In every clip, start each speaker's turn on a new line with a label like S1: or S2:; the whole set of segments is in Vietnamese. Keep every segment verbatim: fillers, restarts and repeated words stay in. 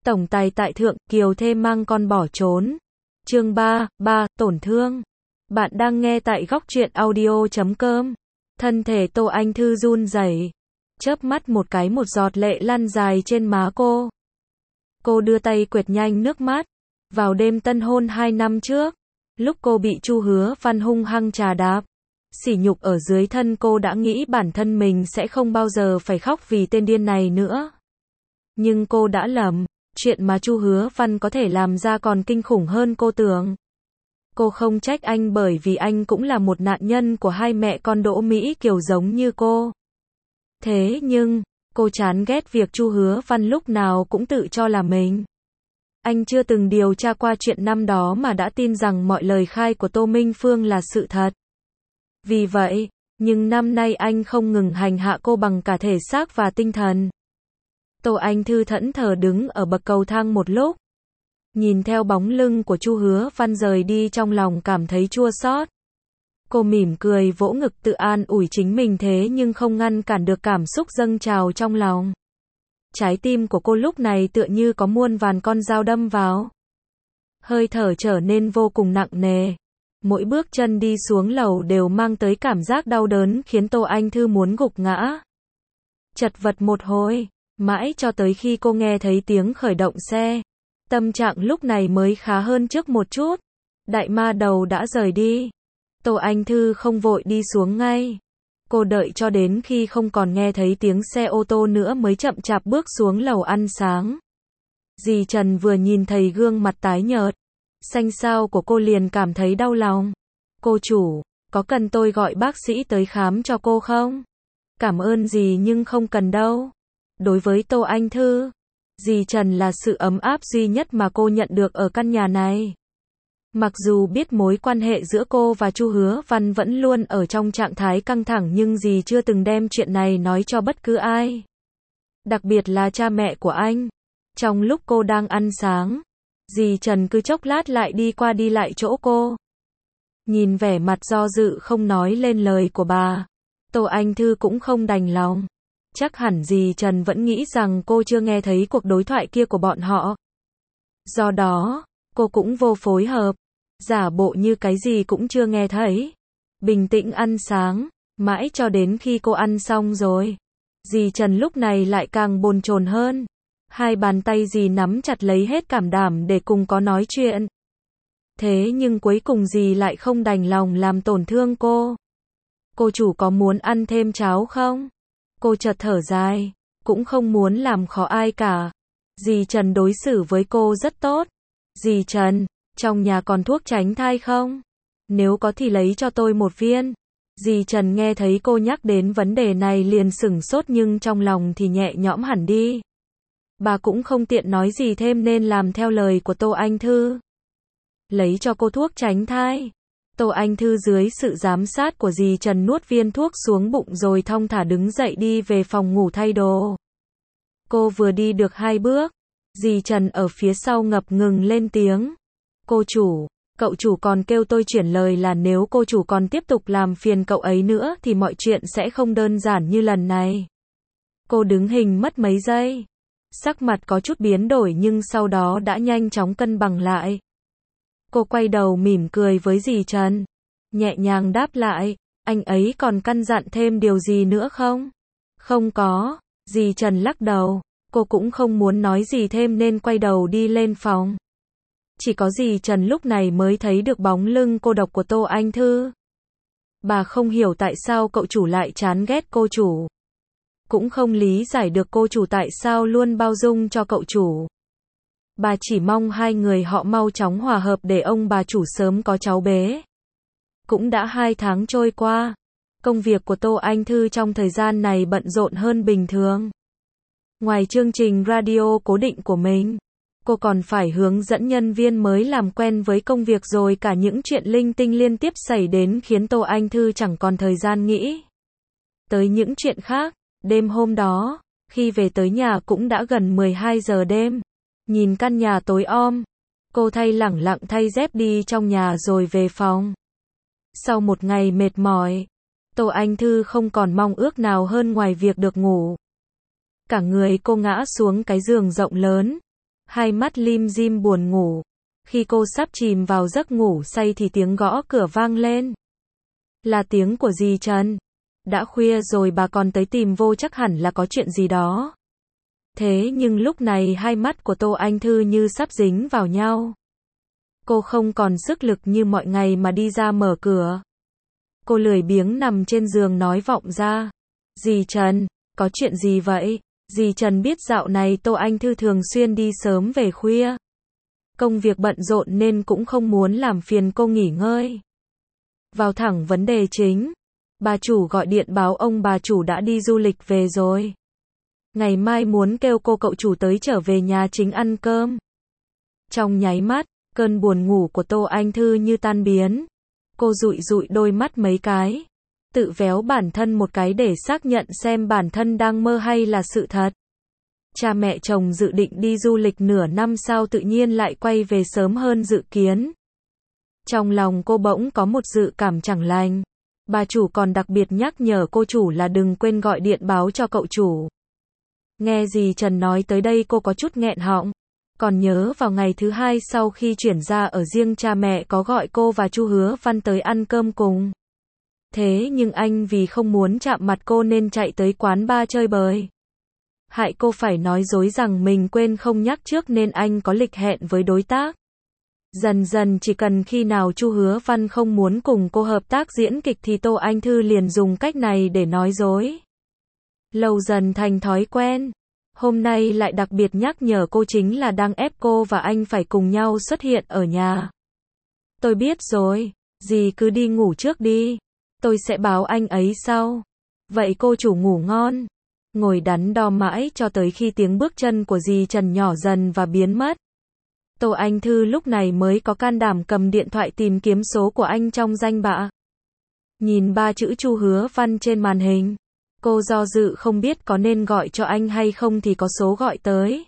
S1: Tổng tài tại thượng, Kiều thê mang con bỏ trốn. Chương ba, ba, tổn thương. Bạn đang nghe tại góc truyện audio chấm com. Thân thể Tô Anh Thư run rẩy, chớp mắt một cái một giọt lệ lăn dài trên má cô. Cô đưa tay quệt nhanh nước mắt. Vào đêm tân hôn hai năm trước, lúc cô bị Chu Hứa Văn hung hăng trà đạp, sỉ nhục ở dưới thân, cô đã nghĩ bản thân mình sẽ không bao giờ phải khóc vì tên điên này nữa. Nhưng cô đã lầm, chuyện mà Chu Hứa Văn có thể làm ra còn kinh khủng hơn cô tưởng. Cô không trách anh bởi vì anh cũng là một nạn nhân của hai mẹ con Đỗ Mỹ Kiều giống như cô. Thế nhưng, cô chán ghét việc Chu Hứa Văn lúc nào cũng tự cho là mình. Anh chưa từng điều tra qua chuyện năm đó mà đã tin rằng mọi lời khai của Tô Minh Phương là sự thật. Vì vậy, nhưng năm nay anh không ngừng hành hạ cô bằng cả thể xác và tinh thần. Tô Anh Thư thẫn thờ đứng ở bậc cầu thang một lúc, nhìn theo bóng lưng của Chu Hứa Văn rời đi, trong lòng cảm thấy chua xót. Cô mỉm cười vỗ ngực tự an ủi chính mình, thế nhưng không ngăn cản được cảm xúc dâng trào trong lòng. Trái tim của cô lúc này tựa như có muôn vàn con dao đâm vào. Hơi thở trở nên vô cùng nặng nề. Mỗi bước chân đi xuống lầu đều mang tới cảm giác đau đớn khiến Tô Anh Thư muốn gục ngã. Chật vật một hồi, mãi cho tới khi cô nghe thấy tiếng khởi động xe. Tâm trạng lúc này mới khá hơn trước một chút. Đại ma đầu đã rời đi. Tô Anh Thư không vội đi xuống ngay. Cô đợi cho đến khi không còn nghe thấy tiếng xe ô tô nữa mới chậm chạp bước xuống lầu ăn sáng. Dì Trần vừa nhìn thấy gương mặt tái nhợt, xanh xao của cô liền cảm thấy đau lòng. Cô chủ, có cần tôi gọi bác sĩ tới khám cho cô không? Cảm ơn dì nhưng không cần đâu. Đối với Tô Anh Thư, dì Trần là sự ấm áp duy nhất mà cô nhận được ở căn nhà này. Mặc dù biết mối quan hệ giữa cô và Chu Hứa Văn vẫn luôn ở trong trạng thái căng thẳng, nhưng dì chưa từng đem chuyện này nói cho bất cứ ai. Đặc biệt là cha mẹ của anh. Trong lúc cô đang ăn sáng, dì Trần cứ chốc lát lại đi qua đi lại chỗ cô. Nhìn vẻ mặt do dự không nói lên lời của bà, Tô Anh Thư cũng không đành lòng. Chắc hẳn dì Trần vẫn nghĩ rằng cô chưa nghe thấy cuộc đối thoại kia của bọn họ. Do đó, cô cũng vô phối hợp, giả bộ như cái gì cũng chưa nghe thấy. Bình tĩnh ăn sáng, mãi cho đến khi cô ăn xong rồi, dì Trần lúc này lại càng bồn chồn hơn. Hai bàn tay dì nắm chặt lấy hết cảm đảm để cùng có nói chuyện. Thế nhưng cuối cùng dì lại không đành lòng làm tổn thương cô. Cô chủ có muốn ăn thêm cháo không? Cô chợt thở dài, cũng không muốn làm khó ai cả. Dì Trần đối xử với cô rất tốt. Dì Trần, trong nhà còn thuốc tránh thai không? Nếu có thì lấy cho tôi một viên. Dì Trần nghe thấy cô nhắc đến vấn đề này liền sửng sốt, nhưng trong lòng thì nhẹ nhõm hẳn đi. Bà cũng không tiện nói gì thêm nên làm theo lời của Tô Anh Thư. Lấy cho cô thuốc tránh thai. Tô Anh Thư dưới sự giám sát của dì Trần nuốt viên thuốc xuống bụng rồi thong thả đứng dậy đi về phòng ngủ thay đồ. Cô vừa đi được hai bước, dì Trần ở phía sau ngập ngừng lên tiếng. Cô chủ, cậu chủ còn kêu tôi chuyển lời là nếu cô chủ còn tiếp tục làm phiền cậu ấy nữa thì mọi chuyện sẽ không đơn giản như lần này. Cô đứng hình mất mấy giây. Sắc mặt có chút biến đổi nhưng sau đó đã nhanh chóng cân bằng lại. Cô quay đầu mỉm cười với dì Trần, nhẹ nhàng đáp lại, anh ấy còn căn dặn thêm điều gì nữa không? Không có, dì Trần lắc đầu, cô cũng không muốn nói gì thêm nên quay đầu đi lên phòng. Chỉ có dì Trần lúc này mới thấy được bóng lưng cô độc của Tô Anh Thư. Bà không hiểu tại sao cậu chủ lại chán ghét cô chủ. Cũng không lý giải được cô chủ tại sao luôn bao dung cho cậu chủ. Bà chỉ mong hai người họ mau chóng hòa hợp để ông bà chủ sớm có cháu bé. Cũng đã hai tháng trôi qua. Công việc của Tô Anh Thư trong thời gian này bận rộn hơn bình thường. Ngoài chương trình radio cố định của mình, cô còn phải hướng dẫn nhân viên mới làm quen với công việc, rồi cả những chuyện linh tinh liên tiếp xảy đến khiến Tô Anh Thư chẳng còn thời gian nghĩ tới những chuyện khác. Đêm hôm đó, khi về tới nhà cũng đã gần mười hai giờ đêm. Nhìn căn nhà tối om, cô thay lẳng lặng thay dép đi trong nhà rồi về phòng. Sau một ngày mệt mỏi, Tô Anh Thư không còn mong ước nào hơn ngoài việc được ngủ. Cả người cô ngã xuống cái giường rộng lớn, hai mắt lim dim buồn ngủ. Khi cô sắp chìm vào giấc ngủ say thì tiếng gõ cửa vang lên. Là tiếng của dì Trần. Đã khuya rồi bà còn tới tìm vô, chắc hẳn là có chuyện gì đó. Thế nhưng lúc này hai mắt của Tô Anh Thư như sắp dính vào nhau. Cô không còn sức lực như mọi ngày mà đi ra mở cửa. Cô lười biếng nằm trên giường nói vọng ra. Dì Trần, có chuyện gì vậy? Dì Trần biết dạo này Tô Anh Thư thường xuyên đi sớm về khuya. Công việc bận rộn nên cũng không muốn làm phiền cô nghỉ ngơi. Vào thẳng vấn đề chính. Bà chủ gọi điện báo ông bà chủ đã đi du lịch về rồi. Ngày mai muốn kêu cô cậu chủ tới trở về nhà chính ăn cơm. Trong nháy mắt, cơn buồn ngủ của Tô Anh Thư như tan biến. Cô dụi dụi đôi mắt mấy cái. Tự véo bản thân một cái để xác nhận xem bản thân đang mơ hay là sự thật. Cha mẹ chồng dự định đi du lịch nửa năm sau tự nhiên lại quay về sớm hơn dự kiến. Trong lòng cô bỗng có một dự cảm chẳng lành. Bà chủ còn đặc biệt nhắc nhở cô chủ là đừng quên gọi điện báo cho cậu chủ. Nghe dì Trần nói tới đây cô có chút nghẹn họng. Còn nhớ vào ngày thứ hai sau khi chuyển ra ở riêng cha mẹ có gọi cô và chu Hứa Văn tới ăn cơm cùng. Thế nhưng anh vì không muốn chạm mặt cô nên chạy tới quán bar chơi bời. Hại cô phải nói dối rằng mình quên không nhắc trước nên anh có lịch hẹn với đối tác. Dần dần chỉ cần khi nào chu Hứa Văn không muốn cùng cô hợp tác diễn kịch thì Tô Anh Thư liền dùng cách này để nói dối. Lâu dần thành thói quen. Hôm nay lại đặc biệt nhắc nhở cô chính là đang ép cô và anh phải cùng nhau xuất hiện ở nhà. Tôi biết rồi, dì cứ đi ngủ trước đi. Tôi sẽ báo anh ấy sau. Vậy cô chủ ngủ ngon. Ngồi đắn đo mãi cho tới khi tiếng bước chân của dì Trần nhỏ dần và biến mất. Tô Anh Thư lúc này mới có can đảm cầm điện thoại tìm kiếm số của anh trong danh bạ. Nhìn ba chữ chu Hứa Văn trên màn hình. Cô do dự không biết có nên gọi cho anh hay không thì có số gọi tới.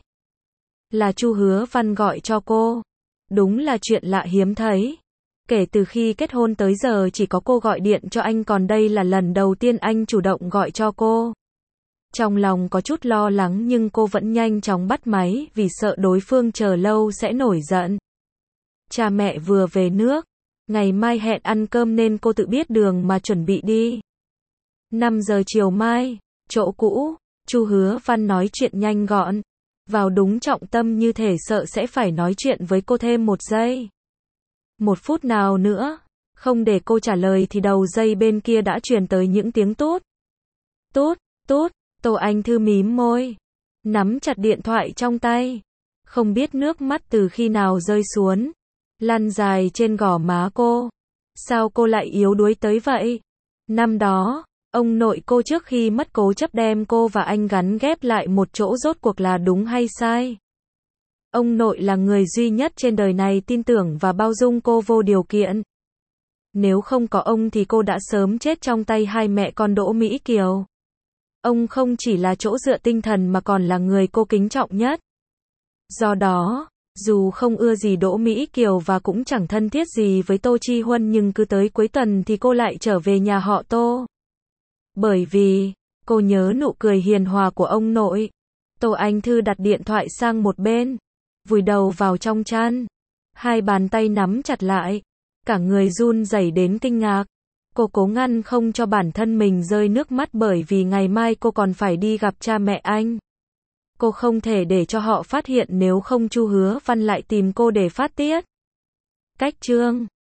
S1: Là chu Hứa Văn gọi cho cô. Đúng là chuyện lạ hiếm thấy. Kể từ khi kết hôn tới giờ chỉ có cô gọi điện cho anh, còn đây là lần đầu tiên anh chủ động gọi cho cô. Trong lòng có chút lo lắng nhưng cô vẫn nhanh chóng bắt máy vì sợ đối phương chờ lâu sẽ nổi giận. Cha mẹ vừa về nước. Ngày mai hẹn ăn cơm nên cô tự biết đường mà chuẩn bị đi. năm giờ chiều mai, chỗ cũ, chu Hứa Văn nói chuyện nhanh gọn. Vào đúng trọng tâm như thể sợ sẽ phải nói chuyện với cô thêm một giây. Một phút nào nữa, không để cô trả lời thì đầu dây bên kia đã truyền tới những tiếng tút. Tút, tút, Tô Anh Thư mím môi. Nắm chặt điện thoại trong tay. Không biết nước mắt từ khi nào rơi xuống. Lăn dài trên gò má cô. Sao cô lại yếu đuối tới vậy? Năm đó, ông nội cô trước khi mất cố chấp đem cô và anh gắn ghép lại một chỗ, rốt cuộc là đúng hay sai? Ông nội là người duy nhất trên đời này tin tưởng và bao dung cô vô điều kiện. Nếu không có ông thì cô đã sớm chết trong tay hai mẹ con Đỗ Mỹ Kiều. Ông không chỉ là chỗ dựa tinh thần mà còn là người cô kính trọng nhất. Do đó, dù không ưa gì Đỗ Mỹ Kiều và cũng chẳng thân thiết gì với Tô Chi Huân nhưng cứ tới cuối tuần thì cô lại trở về nhà họ Tô. Bởi vì, cô nhớ nụ cười hiền hòa của ông nội. Tô Anh Thư đặt điện thoại sang một bên. Vùi đầu vào trong chăn. Hai bàn tay nắm chặt lại. Cả người run rẩy đến kinh ngạc. Cô cố ngăn không cho bản thân mình rơi nước mắt bởi vì ngày mai cô còn phải đi gặp cha mẹ anh. Cô không thể để cho họ phát hiện, nếu không chu Hứa Văn lại tìm cô để phát tiết. Cách chương